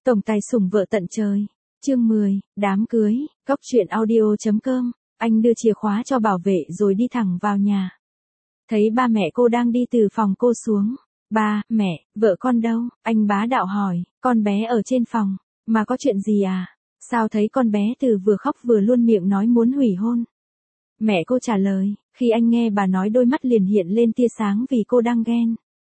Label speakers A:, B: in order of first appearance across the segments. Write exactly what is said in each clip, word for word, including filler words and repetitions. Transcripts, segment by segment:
A: Tổng tài sủng vợ tận trời. Chương mười, đám cưới. Cốc truyện audio chấm com. Anh đưa chìa khóa cho bảo vệ rồi đi thẳng vào nhà. Thấy ba mẹ cô đang đi từ phòng cô xuống. Ba, mẹ, vợ con đâu? Anh bá đạo hỏi. Con bé ở trên phòng. Mà có chuyện gì à? Sao thấy con bé từ vừa khóc vừa luôn miệng nói muốn hủy hôn? Mẹ cô trả lời. Khi anh nghe bà nói đôi mắt liền hiện lên tia sáng vì cô đang ghen.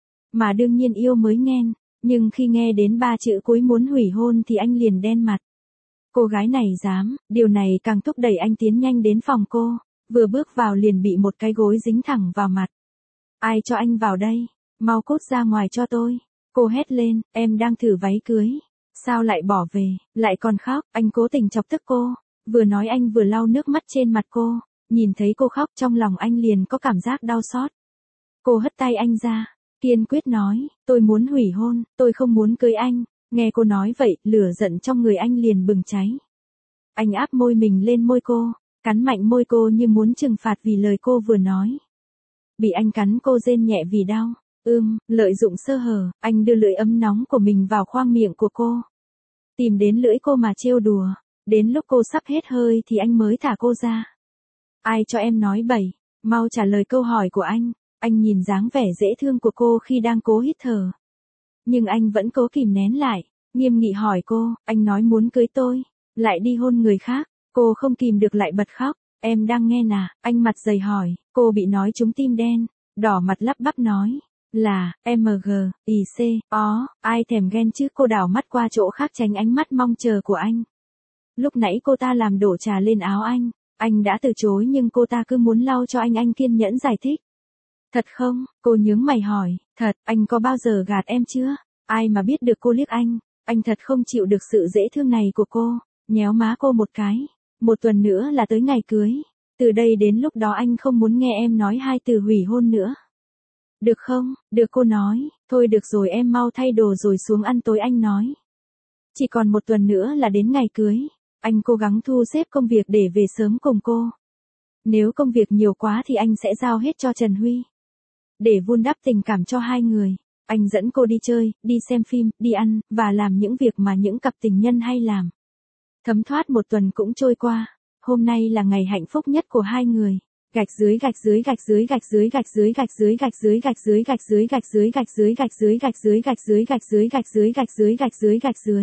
A: Mà đương nhiên yêu mới ghen. Nhưng khi nghe đến ba chữ cuối muốn hủy hôn thì anh liền đen mặt. Cô gái này dám, điều này càng thúc đẩy anh tiến nhanh đến phòng cô. Vừa bước vào liền bị một cái gối dính thẳng vào mặt. Ai cho anh vào đây? Mau cút ra ngoài cho tôi. Cô hét lên, em đang thử váy cưới. Sao lại bỏ về, lại còn khóc, anh cố tình chọc tức cô. Vừa nói anh vừa lau nước mắt trên mặt cô. Nhìn thấy cô khóc trong lòng anh liền có cảm giác đau xót. Cô hất tay anh ra. Kiên quyết nói, tôi muốn hủy hôn, tôi không muốn cưới anh. Nghe cô nói vậy, lửa giận trong người anh liền bừng cháy. Anh áp môi mình lên môi cô, cắn mạnh môi cô như muốn trừng phạt vì lời cô vừa nói. Bị anh cắn cô rên nhẹ vì đau. Ưm, lợi dụng sơ hở, anh đưa lưỡi ấm nóng của mình vào khoang miệng của cô. Tìm đến lưỡi cô mà trêu đùa. Đến lúc cô sắp hết hơi thì anh mới thả cô ra. Ai cho em nói bậy, mau trả lời câu hỏi của anh. Anh nhìn dáng vẻ dễ thương của cô khi đang cố hít thở. Nhưng anh vẫn cố kìm nén lại, nghiêm nghị hỏi cô, anh nói muốn cưới tôi, lại đi hôn người khác. Cô không kìm được lại bật khóc. Em đang nghe nà, anh mặt dày hỏi. Cô bị nói trúng tim đen, đỏ mặt lắp bắp nói. Là, em giê, i xê, ó, ai thèm ghen chứ. Cô đảo mắt qua chỗ khác tránh ánh mắt mong chờ của anh. Lúc nãy cô ta làm đổ trà lên áo anh. Anh đã từ chối nhưng cô ta cứ muốn lau cho anh. Anh kiên nhẫn giải thích. Thật không? Cô nhướng mày hỏi. Thật, anh có bao giờ gạt em chưa? Ai mà biết được cô liếc anh. Anh thật không chịu được sự dễ thương này của cô. Nhéo má cô một cái. Một tuần nữa là tới ngày cưới. Từ đây đến lúc đó anh không muốn nghe em nói hai từ hủy hôn nữa. Được không? Được, cô nói. Thôi được rồi, em mau thay đồ rồi xuống ăn tối, anh nói. Chỉ còn một tuần nữa là đến ngày cưới. Anh cố gắng thu xếp công việc để về sớm cùng cô. Nếu công việc nhiều quá thì anh sẽ giao hết cho Trần Huy. Để vun đắp tình cảm cho hai người, anh dẫn cô đi chơi, đi xem phim, đi ăn, và làm những việc mà những cặp tình nhân hay làm. Thấm thoát một tuần cũng trôi qua. Hôm nay là ngày hạnh phúc nhất của hai người. Gạch dưới gạch dưới gạch dưới gạch dưới gạch dưới gạch dưới gạch dưới gạch dưới gạch dưới gạch dưới gạch dưới gạch dưới gạch dưới gạch dưới gạch dưới gạch dưới gạch dưới gạch dưới gạch dưới.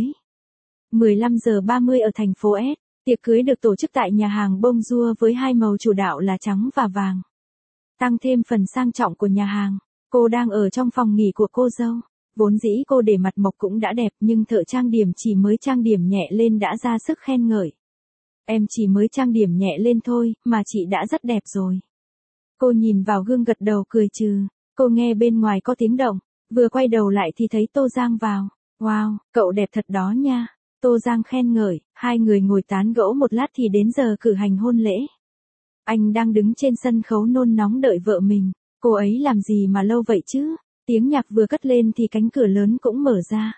A: mười lăm giờ ba mươi ở thành phố S. Tiệc cưới được tổ chức tại nhà hàng Bonjour với hai màu chủ đạo là trắng và vàng. Tăng thêm phần sang trọng của nhà hàng. Cô đang ở trong phòng nghỉ của cô dâu. Vốn dĩ cô để mặt mộc cũng đã đẹp nhưng thợ trang điểm chỉ mới trang điểm nhẹ lên đã ra sức khen ngợi. Em chỉ mới trang điểm nhẹ lên thôi mà chị đã rất đẹp rồi. Cô nhìn vào gương gật đầu cười trừ. Cô nghe bên ngoài có tiếng động. Vừa quay đầu lại thì thấy Tô Giang vào. Wow, cậu đẹp thật đó nha. Tô Giang khen ngợi. Hai người ngồi tán gẫu một lát thì đến giờ cử hành hôn lễ. Anh đang đứng trên sân khấu nôn nóng đợi vợ mình. Cô ấy làm gì mà lâu vậy chứ? Tiếng nhạc vừa cất lên thì cánh cửa lớn cũng mở ra.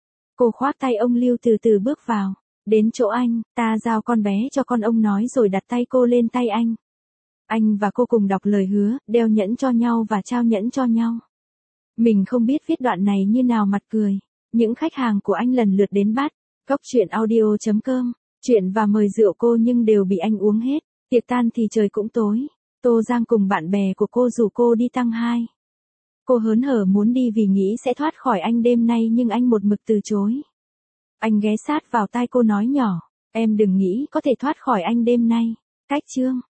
A: Cô khoác tay ông Lưu từ từ bước vào. Đến chỗ anh, ta giao con bé cho con, ông nói rồi đặt tay cô lên tay anh. Anh và cô cùng đọc lời hứa, đeo nhẫn cho nhau và trao nhẫn cho nhau. Mình không biết viết đoạn này như nào mặt cười. Những khách hàng của anh lần lượt đến bắt. Cốc truyện audio chấm com. Chuyện và mời rượu cô nhưng đều bị anh uống hết. Tiệc tan thì trời cũng tối. Tô Giang cùng bạn bè của cô rủ cô đi tăng hai. Cô hớn hở muốn đi vì nghĩ sẽ thoát khỏi anh đêm nay nhưng anh một mực từ chối. Anh ghé sát vào tai cô nói nhỏ. Em đừng nghĩ có thể thoát khỏi anh đêm nay. Cách chương.